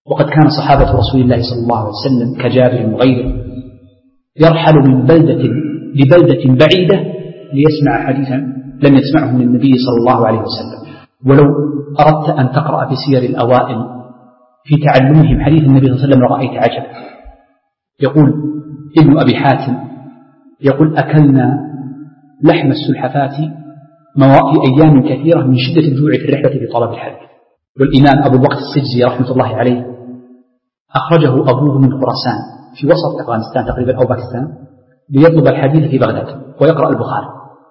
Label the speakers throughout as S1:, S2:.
S1: وقد كان صحابة رسول الله صلى الله عليه وسلم كجابر وغيره يرحل من بلدة لبلدة بعيدة ليسمع حديثا لم يسمعه من النبي صلى الله عليه وسلم. ولو أردت أن تقرأ بسير الأوائل في تعلمهم حديث النبي صلى الله عليه وسلم رأيت عجبا. يقول ابن أبي حاتم يقول أكلنا لحم السلحفاة في أيام كثيرة من شدة الجوع في الرحلة في طلب الحديث. والإمام أبو بكر السجزي رحمة الله عليه أخرجه أبوه من خراسان في وسط أفغانستان تقريبا أو باكستان ليطلب الحديث في بغداد ويقرأ البخاري.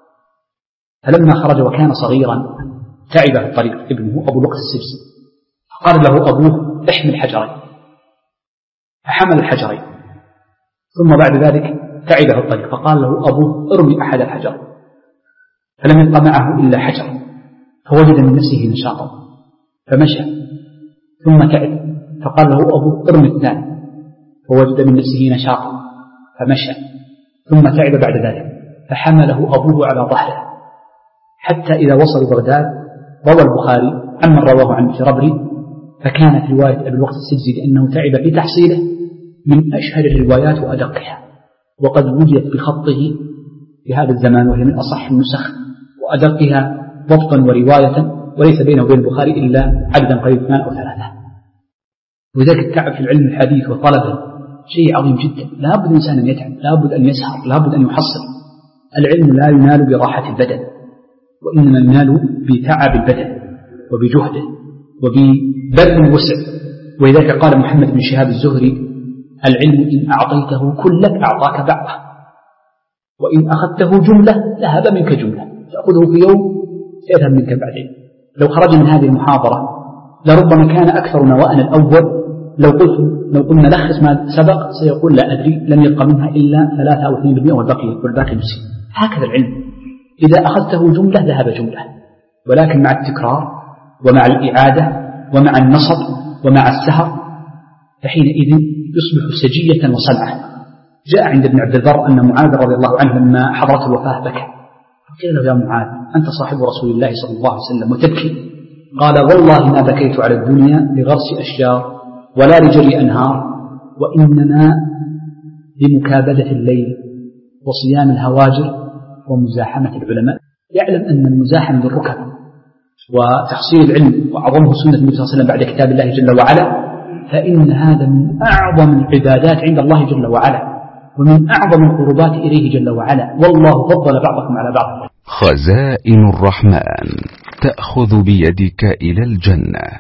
S1: فلما خرج وكان صغيرا تعب في الطريق ابنه أبو بكر السجزي، قال له أبوه احمل حجرين، فحمل الحجرين، ثم بعد ذلك تعب في الطريق فقال له أبوه ارمي أحد الحجر، فلم يبق معه إلا حجر، فوجد من نفسه نشاطا فمشى، ثم تعب فقال له أبوه ارمي الثاني، فوجد من نفسه نشاطا فمشى، ثم تعب بعد ذلك فحمله أبوه على ظهره حتى إذا وصلوا بغداد. روى البخاري عمن رواه عن فربري، فكانت رواية أبي الوقت السجزي لأنه تعب في تحصيله من أشهر الروايات وأدقها، وقد وجدت بخطه في هذا الزمان وهي من أصح النسخ وأدقها ضبطا ورواية، وليس بينه وبين البخاري إلا عددا قريب 2 أو 3. وذلك التعب في العلم الحديث وطلبه شيء عظيم جدا. لا بد الإنسان أن يتعب، لا بد أن يسهر، لا بد أن يحصل. العلم لا ينال براحة البدن، وإنما ينال بتعب البدن وبجهده وببذل الوسع. ولذلك قال محمد بن شهاب الزهري العلم إن أعطيته كلك أعطاك بعضه، وإن أخذته جملة ذهب منك جملة، تأخذه في يوم سيذهب منك بعدين. لو خرج من هذه المحاضرة لربما كان أكثر نواءنا الأول لو قلنا لخص ما سبق سيقول لا أدري، لم يبقى منها إلا 3 أو 2% والباقي نسي. هكذا العلم إذا أخذته جملة ذهب جملة، ولكن مع التكرار ومع الإعادة ومع النصب ومع السهر فحينئذ يصبح سجية وصنعة. جاء عند ابن عبد البر أن معاذ رضي الله عنه لما حضرت الوفاة بكى، فقيل له يا معاذ أنت صاحب رسول الله صلى الله عليه وسلم وتبكي؟ قال والله ما بكيت على الدنيا لغرس أشجار ولا لجري أنهار، وإنما لمكابدة الليل وصيام الهواجر ومزاحمة العلماء. يعلم أن المزاحمة بالركب وتحصيل العلم وأعظمه سنة النبي صلى الله عليه وسلم بعد كتاب الله جل وعلا، فإن هذا من أعظم العبادات عند الله جل وعلا ومن أعظم القربات إليه جل وعلا، والله فضل بعضكم على بعض.
S2: خزائن الرحمن تأخذ بيدك إلى الجنة.